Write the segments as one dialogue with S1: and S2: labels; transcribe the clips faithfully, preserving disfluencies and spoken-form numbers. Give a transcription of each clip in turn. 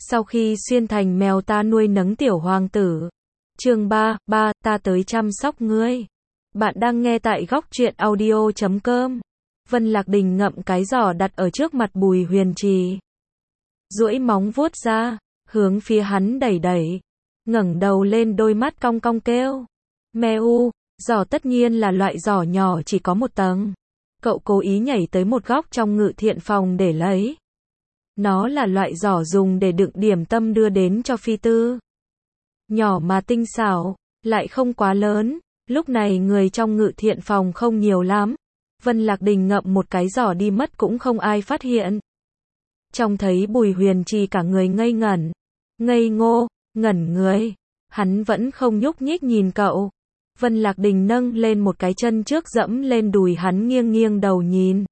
S1: Sau khi xuyên thành mèo ta nuôi nấng tiểu hoàng tử. Chương ba, ba, ta tới chăm sóc ngươi. Bạn đang nghe tại góc truyện audio chấm com. Vân Lạc Đình ngậm cái giỏ đặt ở trước mặt Bùi Huyền Trì. Duỗi móng vuốt ra, hướng phía hắn đẩy đẩy. Ngẩng đầu lên, đôi mắt cong cong kêu. Meo, giỏ tất nhiên là loại giỏ nhỏ chỉ có một tầng. Cậu cố ý nhảy tới một góc trong ngự thiện phòng để lấy. Nó là loại giỏ dùng để đựng điểm tâm đưa đến cho phi tư. Nhỏ mà tinh xảo, lại không quá lớn. Lúc này người trong ngự thiện phòng không nhiều lắm. Vân Lạc Đình ngậm một cái giỏ đi mất cũng không ai phát hiện. Trông thấy Bùi Huyền Trì cả người ngây ngẩn. Ngây ngô, ngẩn người. Hắn vẫn không nhúc nhích nhìn cậu. Vân Lạc Đình nâng lên một cái chân trước dẫm lên đùi hắn, nghiêng nghiêng đầu nhìn.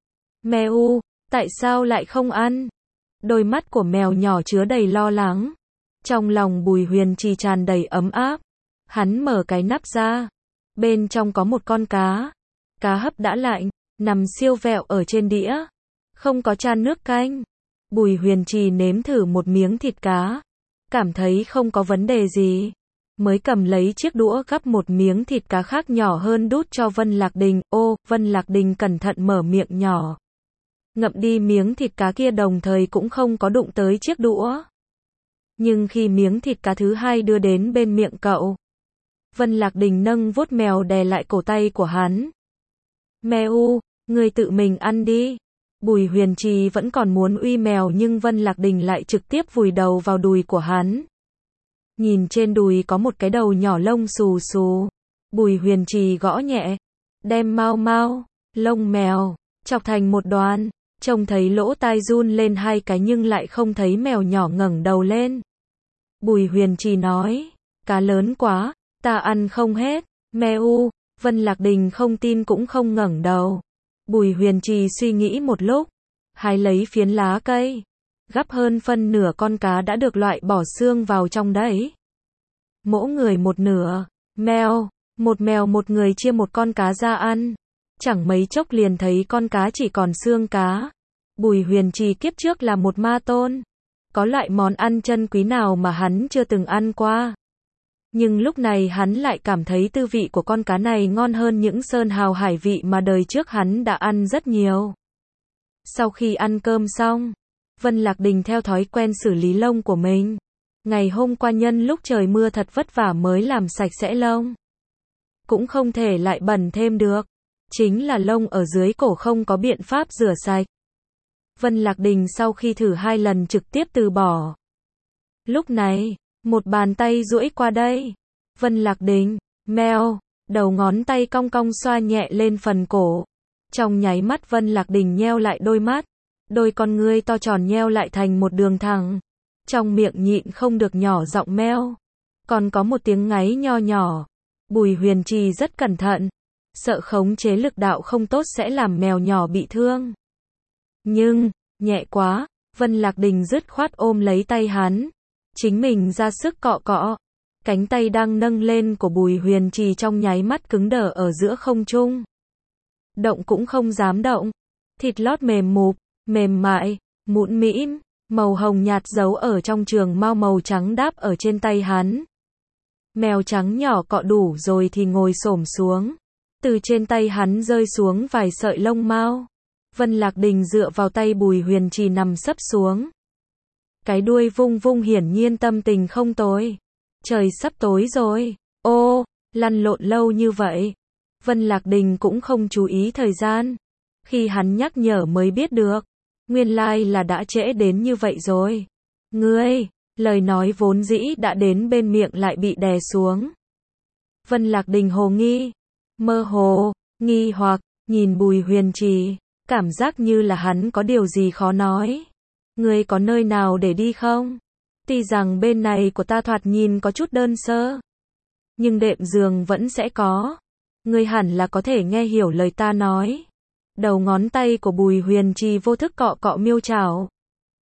S1: Meo, tại sao lại không ăn? Đôi mắt của mèo nhỏ chứa đầy lo lắng. Trong lòng Bùi Huyền Trì tràn đầy ấm áp. Hắn mở cái nắp ra. Bên trong có một con cá. Cá hấp đã lạnh, nằm siêu vẹo ở trên đĩa. Không có chan nước canh. Bùi Huyền Trì nếm thử một miếng thịt cá. Cảm thấy không có vấn đề gì. Mới cầm lấy chiếc đũa gắp một miếng thịt cá khác nhỏ hơn đút cho Vân Lạc Đình. Ô, Vân Lạc Đình cẩn thận mở miệng nhỏ. Ngậm đi miếng thịt cá kia, đồng thời cũng không có đụng tới chiếc đũa. Nhưng khi miếng thịt cá thứ hai đưa đến bên miệng cậu, Vân Lạc Đình nâng vuốt mèo đè lại cổ tay của hắn. Meo, ngươi tự mình ăn đi. Bùi Huyền Trì vẫn còn muốn uy mèo, nhưng Vân Lạc Đình lại trực tiếp vùi đầu vào đùi của hắn. Nhìn trên đùi có một cái đầu nhỏ lông xù xù. Bùi Huyền Trì gõ nhẹ, đem mau mau lông mèo chọc thành một đoàn. Trông thấy lỗ tai run lên hai cái nhưng lại không thấy mèo nhỏ ngẩng đầu lên. Bùi Huyền Trì nói, cá lớn quá, ta ăn không hết. Meo, Vân Lạc Đình không tin cũng không ngẩng đầu. Bùi Huyền Trì suy nghĩ một lúc, hái lấy phiến lá cây, gắp hơn phân nửa con cá đã được loại bỏ xương vào trong đấy. Mỗi người một nửa. Mèo, một mèo một người chia một con cá ra ăn. Chẳng mấy chốc liền thấy con cá chỉ còn xương cá. Bùi Huyền Trì kiếp trước là một ma tôn. Có loại món ăn chân quý nào mà hắn chưa từng ăn qua. Nhưng lúc này hắn lại cảm thấy tư vị của con cá này ngon hơn những sơn hào hải vị mà đời trước hắn đã ăn rất nhiều. Sau khi ăn cơm xong, Vân Lạc Đình theo thói quen xử lý lông của mình. Ngày hôm qua nhân lúc trời mưa thật vất vả mới làm sạch sẽ lông. Cũng không thể lại bẩn thêm được. Chính là lông ở dưới cổ không có biện pháp rửa sạch. Vân Lạc Đình sau khi thử hai lần trực tiếp từ bỏ. Lúc này, một bàn tay duỗi qua đây. Vân Lạc Đình, meo, đầu ngón tay cong cong xoa nhẹ lên phần cổ. Trong nháy mắt Vân Lạc Đình nheo lại đôi mắt. Đôi con ngươi to tròn nheo lại thành một đường thẳng. Trong miệng nhịn không được nhỏ giọng meo. Còn có một tiếng ngáy nho nhỏ. Bùi Huyền Trì rất cẩn thận. Sợ khống chế lực đạo không tốt sẽ làm mèo nhỏ bị thương. Nhưng, nhẹ quá, Vân Lạc Đình dứt khoát ôm lấy tay hắn. Chính mình ra sức cọ cọ. Cánh tay đang nâng lên của Bùi Huyền Trì trong nháy mắt cứng đờ ở giữa không trung. Động cũng không dám động. Thịt lót mềm mụp, mềm mại, mũn mĩm, màu hồng nhạt giấu ở trong trường mao màu trắng đáp ở trên tay hắn. Mèo trắng nhỏ cọ đủ rồi thì ngồi xổm xuống. Từ trên tay hắn rơi xuống vài sợi lông mao. Vân Lạc Đình dựa vào tay Bùi Huyền Trì nằm sấp xuống. Cái đuôi vung vung, hiển nhiên tâm tình không tồi. Trời sắp tối rồi. Ô, lăn lộn lâu như vậy. Vân Lạc Đình cũng không chú ý thời gian. Khi hắn nhắc nhở mới biết được. Nguyên lai là đã trễ đến như vậy rồi. Ngươi, lời nói vốn dĩ đã đến bên miệng lại bị đè xuống. Vân Lạc Đình hồ nghi. Mơ hồ, nghi hoặc, nhìn Bùi Huyền Trì. Cảm giác như là hắn có điều gì khó nói. Ngươi có nơi nào để đi không? Tuy rằng bên này của ta thoạt nhìn có chút đơn sơ. Nhưng đệm giường vẫn sẽ có. Ngươi hẳn là có thể nghe hiểu lời ta nói. Đầu ngón tay của Bùi Huyền Trì vô thức cọ cọ miêu chảo.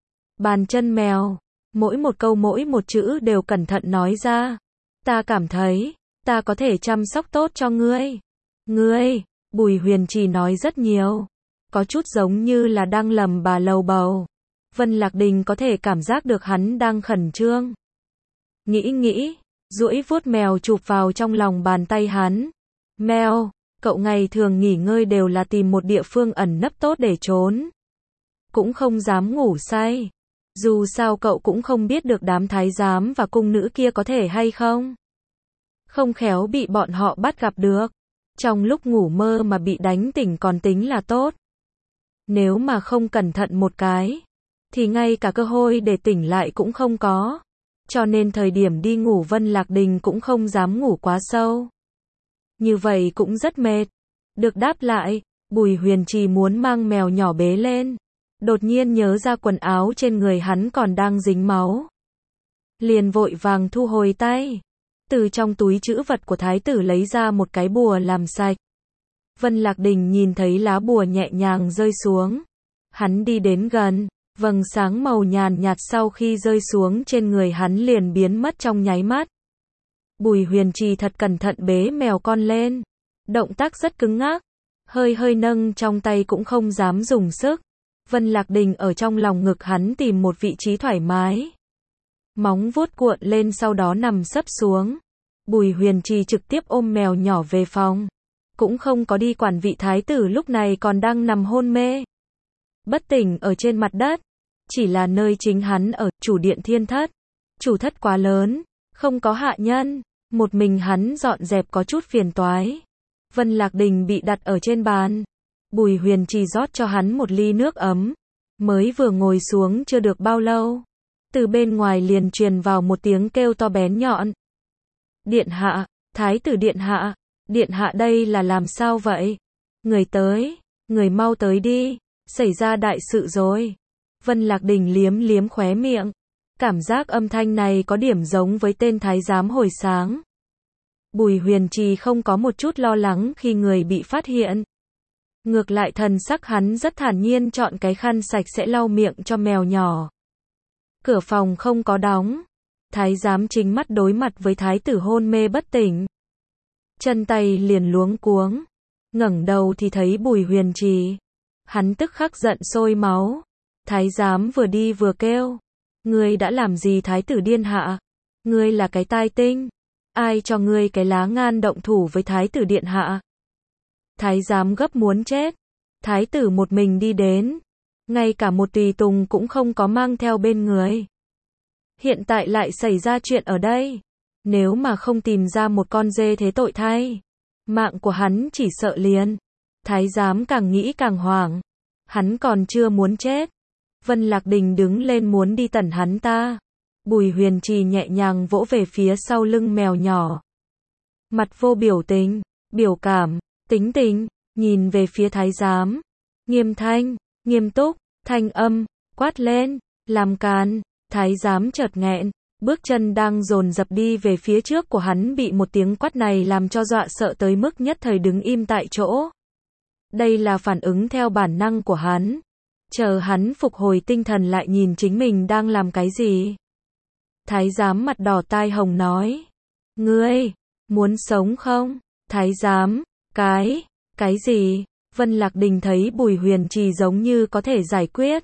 S1: Bàn chân mèo. Mỗi một câu mỗi một chữ đều cẩn thận nói ra. Ta cảm thấy, ta có thể chăm sóc tốt cho ngươi. Ngươi, Bùi Huyền Trì nói rất nhiều. Có chút giống như là đang lầm bà lầu bầu. Vân Lạc Đình có thể cảm giác được hắn đang khẩn trương. Nghĩ nghĩ, duỗi vuốt mèo chụp vào trong lòng bàn tay hắn. Mèo, cậu ngày thường nghỉ ngơi đều là tìm một địa phương ẩn nấp tốt để trốn. Cũng không dám ngủ say. Dù sao cậu cũng không biết được đám thái giám và cung nữ kia có thể hay không. Không khéo bị bọn họ bắt gặp được. Trong lúc ngủ mơ mà bị đánh tỉnh còn tính là tốt. Nếu mà không cẩn thận một cái, thì ngay cả cơ hội để tỉnh lại cũng không có. Cho nên thời điểm đi ngủ Vân Lạc Đình cũng không dám ngủ quá sâu. Như vậy cũng rất mệt. Được đáp lại, Bùi Huyền Trì muốn mang mèo nhỏ bế lên. Đột nhiên nhớ ra quần áo trên người hắn còn đang dính máu. Liền vội vàng thu hồi tay. Từ trong túi trữ vật của thái tử lấy ra một cái bùa làm sạch. Vân Lạc Đình nhìn thấy lá bùa nhẹ nhàng rơi xuống. Hắn đi đến gần, vầng sáng màu nhàn nhạt sau khi rơi xuống trên người hắn liền biến mất trong nháy mắt. Bùi Huyền Trì thật cẩn thận bế mèo con lên. Động tác rất cứng ngắc, hơi hơi nâng trong tay cũng không dám dùng sức. Vân Lạc Đình ở trong lòng ngực hắn tìm một vị trí thoải mái. Móng vuốt cuộn lên sau đó nằm sấp xuống. Bùi Huyền Trì trực tiếp ôm mèo nhỏ về phòng. Cũng không có đi quản vị thái tử lúc này còn đang nằm hôn mê. Bất tỉnh ở trên mặt đất. Chỉ là nơi chính hắn ở, chủ điện thiên thất. Chủ thất quá lớn, không có hạ nhân. Một mình hắn dọn dẹp có chút phiền toái. Vân Lạc Đình bị đặt ở trên bàn. Bùi Huyền Trì rót cho hắn một ly nước ấm. Mới vừa ngồi xuống chưa được bao lâu. Từ bên ngoài liền truyền vào một tiếng kêu to bén nhọn. Điện hạ, thái tử điện hạ, điện hạ đây là làm sao vậy? Người tới, người mau tới đi, xảy ra đại sự rồi. Vân Lạc Đình liếm liếm khóe miệng. Cảm giác âm thanh này có điểm giống với tên thái giám hồi sáng. Bùi Huyền Trì không có một chút lo lắng khi người bị phát hiện. Ngược lại thần sắc hắn rất thản nhiên chọn cái khăn sạch sẽ lau miệng cho mèo nhỏ. Cửa phòng không có đóng. Thái giám chính mắt đối mặt với thái tử hôn mê bất tỉnh. Chân tay liền luống cuống. Ngẩng đầu thì thấy Bùi Huyền Trì. Hắn tức khắc giận sôi máu. Thái giám vừa đi vừa kêu. Ngươi đã làm gì thái tử điên hạ? Ngươi là cái tai tinh. Ai cho ngươi cái lá gan động thủ với thái tử điện hạ? Thái giám gấp muốn chết. Thái tử một mình đi đến. Ngay cả một tùy tùng cũng không có mang theo bên người. Hiện tại lại xảy ra chuyện ở đây. Nếu mà không tìm ra một con dê thế tội thay. Mạng của hắn chỉ sợ liền. Thái giám càng nghĩ càng hoảng. Hắn còn chưa muốn chết. Vân Lạc Đình đứng lên muốn đi tẩn hắn ta. Bùi Huyền Trì nhẹ nhàng vỗ về phía sau lưng mèo nhỏ. Mặt vô biểu tình, biểu cảm, tính tình, nhìn về phía thái giám. Nghiêm thanh, nghiêm túc, thanh âm, quát lên, làm càn. Thái giám chợt nghẹn, bước chân đang dồn dập đi về phía trước của hắn bị một tiếng quát này làm cho dọa sợ tới mức nhất thời đứng im tại chỗ. Đây là phản ứng theo bản năng của hắn. Chờ hắn phục hồi tinh thần lại nhìn chính mình đang làm cái gì. Thái giám mặt đỏ tai hồng nói. Ngươi, muốn sống không? Thái giám, cái, cái gì? Vân Lạc Đình thấy Bùi Huyền Trì giống như có thể giải quyết.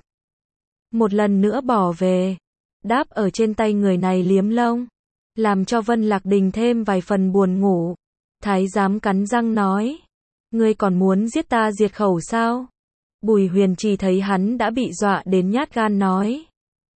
S1: Một lần nữa bỏ về. Đáp ở trên tay người này liếm lông. Làm cho Vân Lạc Đình thêm vài phần buồn ngủ. Thái giám cắn răng nói. Ngươi còn muốn giết ta diệt khẩu sao? Bùi Huyền Trì thấy hắn đã bị dọa đến nhát gan nói.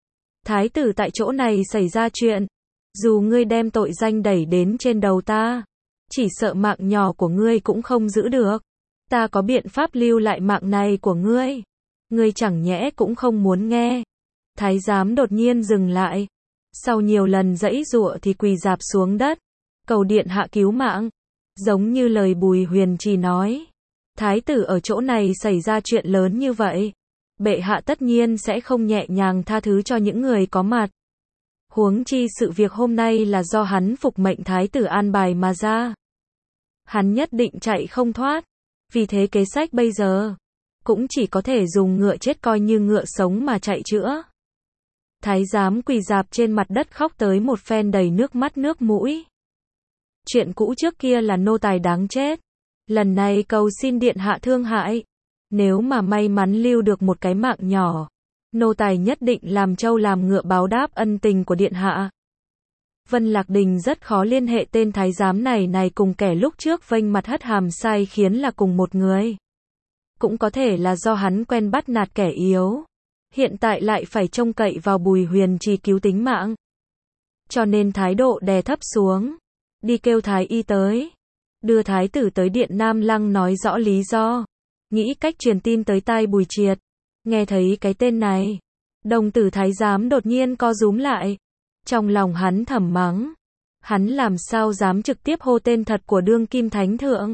S1: Thái tử tại chỗ này xảy ra chuyện. Dù ngươi đem tội danh đẩy đến trên đầu ta. Chỉ sợ mạng nhỏ của ngươi cũng không giữ được. Ta có biện pháp lưu lại mạng này của ngươi. Ngươi chẳng nhẽ cũng không muốn nghe. Thái giám đột nhiên dừng lại. Sau nhiều lần giãy giụa thì quỳ rạp xuống đất. Cầu điện hạ cứu mạng. Giống như lời Bùi Huyền Trì nói. Thái tử ở chỗ này xảy ra chuyện lớn như vậy. Bệ hạ tất nhiên sẽ không nhẹ nhàng tha thứ cho những người có mặt. Huống chi sự việc hôm nay là do hắn phục mệnh thái tử an bài mà ra. Hắn nhất định chạy không thoát. Vì thế kế sách bây giờ cũng chỉ có thể dùng ngựa chết coi như ngựa sống mà chạy chữa. Thái giám quỳ rạp trên mặt đất khóc tới một phen đầy nước mắt nước mũi. Chuyện cũ trước kia là nô tài đáng chết. Lần này cầu xin điện hạ thương hại. Nếu mà may mắn lưu được một cái mạng nhỏ, Nô tài nhất định làm trâu làm ngựa báo đáp ân tình của điện hạ. Vân Lạc Đình rất khó liên hệ tên thái giám này này cùng kẻ lúc trước vênh mặt hất hàm sai khiến là cùng một người. Cũng có thể là do hắn quen bắt nạt kẻ yếu. Hiện tại lại phải trông cậy vào Bùi Huyền Trì cứu tính mạng. Cho nên thái độ đè thấp xuống. Đi kêu thái y tới. Đưa thái tử tới điện Nam Lăng nói rõ lý do. Nghĩ cách truyền tin tới tai Bùi Triệt. Nghe thấy cái tên này. Đồng tử thái giám đột nhiên co rúm lại. Trong lòng hắn thầm mắng. Hắn làm sao dám trực tiếp hô tên thật của đương kim thánh thượng.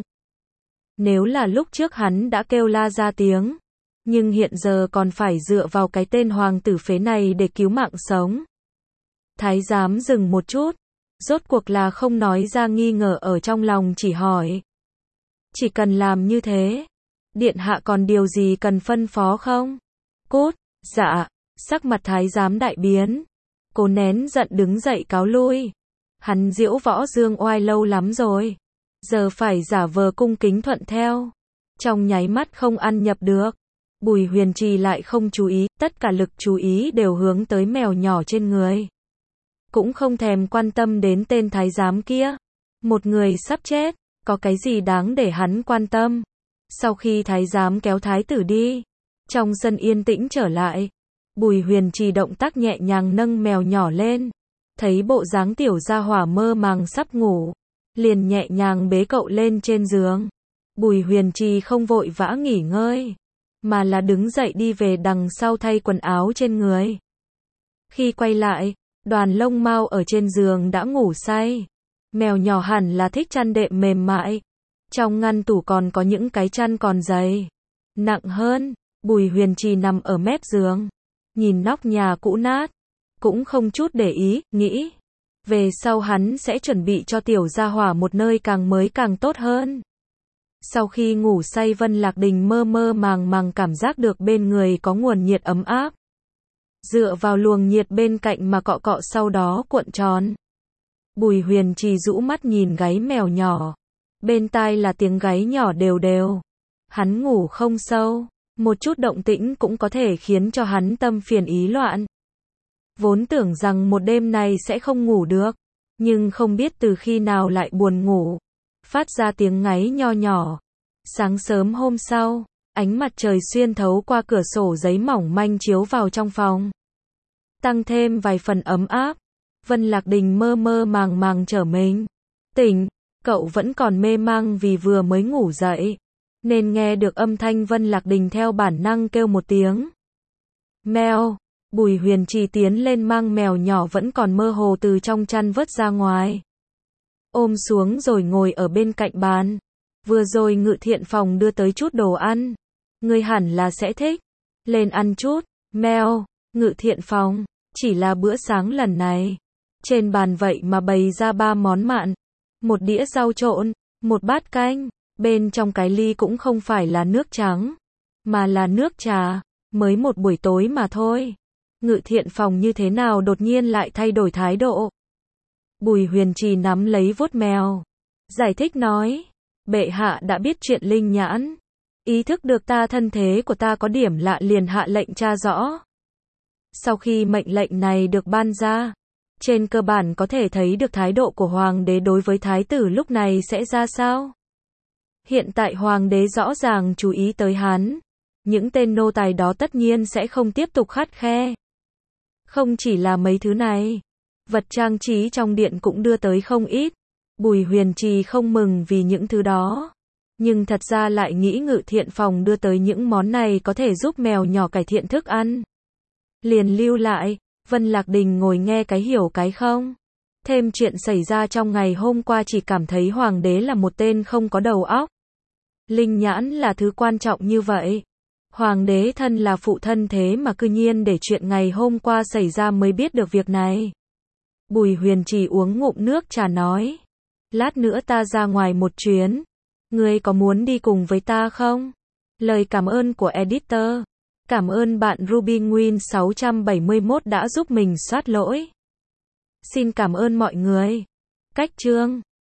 S1: Nếu là lúc trước hắn đã kêu la ra tiếng. Nhưng hiện giờ còn phải dựa vào cái tên hoàng tử phế này để cứu mạng sống. Thái giám dừng một chút. Rốt cuộc là không nói ra nghi ngờ ở trong lòng, chỉ hỏi. Chỉ cần làm như thế. Điện hạ còn điều gì cần phân phó không? Cút. Dạ. Sắc mặt thái giám đại biến. Cố nén giận đứng dậy cáo lui. Hắn diễu võ dương oai lâu lắm rồi. Giờ phải giả vờ cung kính thuận theo. Trong nháy mắt không ăn nhập được. Bùi Huyền Trì lại không chú ý, tất cả lực chú ý đều hướng tới mèo nhỏ trên người. Cũng không thèm quan tâm đến tên thái giám kia. Một người sắp chết, có cái gì đáng để hắn quan tâm. Sau khi thái giám kéo thái tử đi, trong sân yên tĩnh trở lại. Bùi Huyền Trì động tác nhẹ nhàng nâng mèo nhỏ lên. Thấy bộ dáng tiểu gia hỏa mơ màng sắp ngủ. Liền nhẹ nhàng bế cậu lên trên giường. Bùi Huyền Trì không vội vã nghỉ ngơi. Mà là đứng dậy đi về đằng sau thay quần áo trên người. Khi quay lại, Đoàn Lông Mao ở trên giường đã ngủ say. Mèo nhỏ hẳn là thích chăn đệm mềm mại. Trong ngăn tủ còn có những cái chăn còn dày. Nặng hơn, Bùi Huyền Trì nằm ở mép giường. Nhìn nóc nhà cũ nát. Cũng không chút để ý, nghĩ. Về sau hắn sẽ chuẩn bị cho tiểu gia hỏa một nơi càng mới càng tốt hơn. Sau khi ngủ say, Vân Lạc Đình mơ mơ màng màng cảm giác được bên người có nguồn nhiệt ấm áp. Dựa vào luồng nhiệt bên cạnh mà cọ cọ sau đó cuộn tròn. Bùi Huyền Trì rũ mắt nhìn gáy mèo nhỏ. Bên tai là tiếng gáy nhỏ đều đều. Hắn ngủ không sâu. Một chút động tĩnh cũng có thể khiến cho hắn tâm phiền ý loạn. Vốn tưởng rằng một đêm này sẽ không ngủ được. Nhưng không biết từ khi nào lại buồn ngủ. Phát ra tiếng ngáy nho nhỏ. Sáng sớm hôm sau, ánh mặt trời xuyên thấu qua cửa sổ giấy mỏng manh chiếu vào trong phòng. Tăng thêm vài phần ấm áp. Vân Lạc Đình mơ mơ màng màng trở mình. Tỉnh, cậu vẫn còn mê mang vì vừa mới ngủ dậy. Nên nghe được âm thanh Vân Lạc Đình theo bản năng kêu một tiếng. Mèo. Bùi Huyền Trì tiến lên mang mèo nhỏ vẫn còn mơ hồ từ trong chăn vớt ra ngoài. Ôm xuống rồi ngồi ở bên cạnh bàn. Vừa rồi Ngự Thiện Phòng đưa tới chút đồ ăn. Ngươi hẳn là sẽ thích. Lên ăn chút. Mèo. Ngự Thiện Phòng. Chỉ là bữa sáng lần này. Trên bàn vậy mà bày ra ba món mặn. Một đĩa rau trộn. Một bát canh. Bên trong cái ly cũng không phải là nước trắng. Mà là nước trà. Mới một buổi tối mà thôi. Ngự Thiện Phòng như thế nào đột nhiên lại thay đổi thái độ. Bùi Huyền Trì nắm lấy vuốt mèo. Giải thích nói. Bệ hạ đã biết chuyện linh nhãn. Ý thức được ta thân thế của ta có điểm lạ liền hạ lệnh tra rõ. Sau khi mệnh lệnh này được ban ra. Trên cơ bản có thể thấy được thái độ của hoàng đế đối với thái tử lúc này sẽ ra sao. Hiện tại hoàng đế rõ ràng chú ý tới hắn. Những tên nô tài đó tất nhiên sẽ không tiếp tục khắt khe. Không chỉ là mấy thứ này. Vật trang trí trong điện cũng đưa tới không ít. Bùi Huyền Trì không mừng vì những thứ đó. Nhưng thật ra lại nghĩ Ngự Thiện Phòng đưa tới những món này có thể giúp mèo nhỏ cải thiện thức ăn. Liền lưu lại. Vân Lạc Đình ngồi nghe cái hiểu cái không. Thêm chuyện xảy ra trong ngày hôm qua, chỉ cảm thấy hoàng đế là một tên không có đầu óc. Linh nhãn là thứ quan trọng như vậy. Hoàng đế thân là phụ thân thế mà cư nhiên để chuyện ngày hôm qua xảy ra mới biết được việc này. Bùi Huyền Trì uống ngụm nước trà nói. Lát nữa ta ra ngoài một chuyến. Ngươi có muốn đi cùng với ta không? Lời cảm ơn của editor. Cảm ơn bạn Ruby Nguyên sáu bảy mốt đã giúp mình soát lỗi. Xin cảm ơn mọi người. Cách chương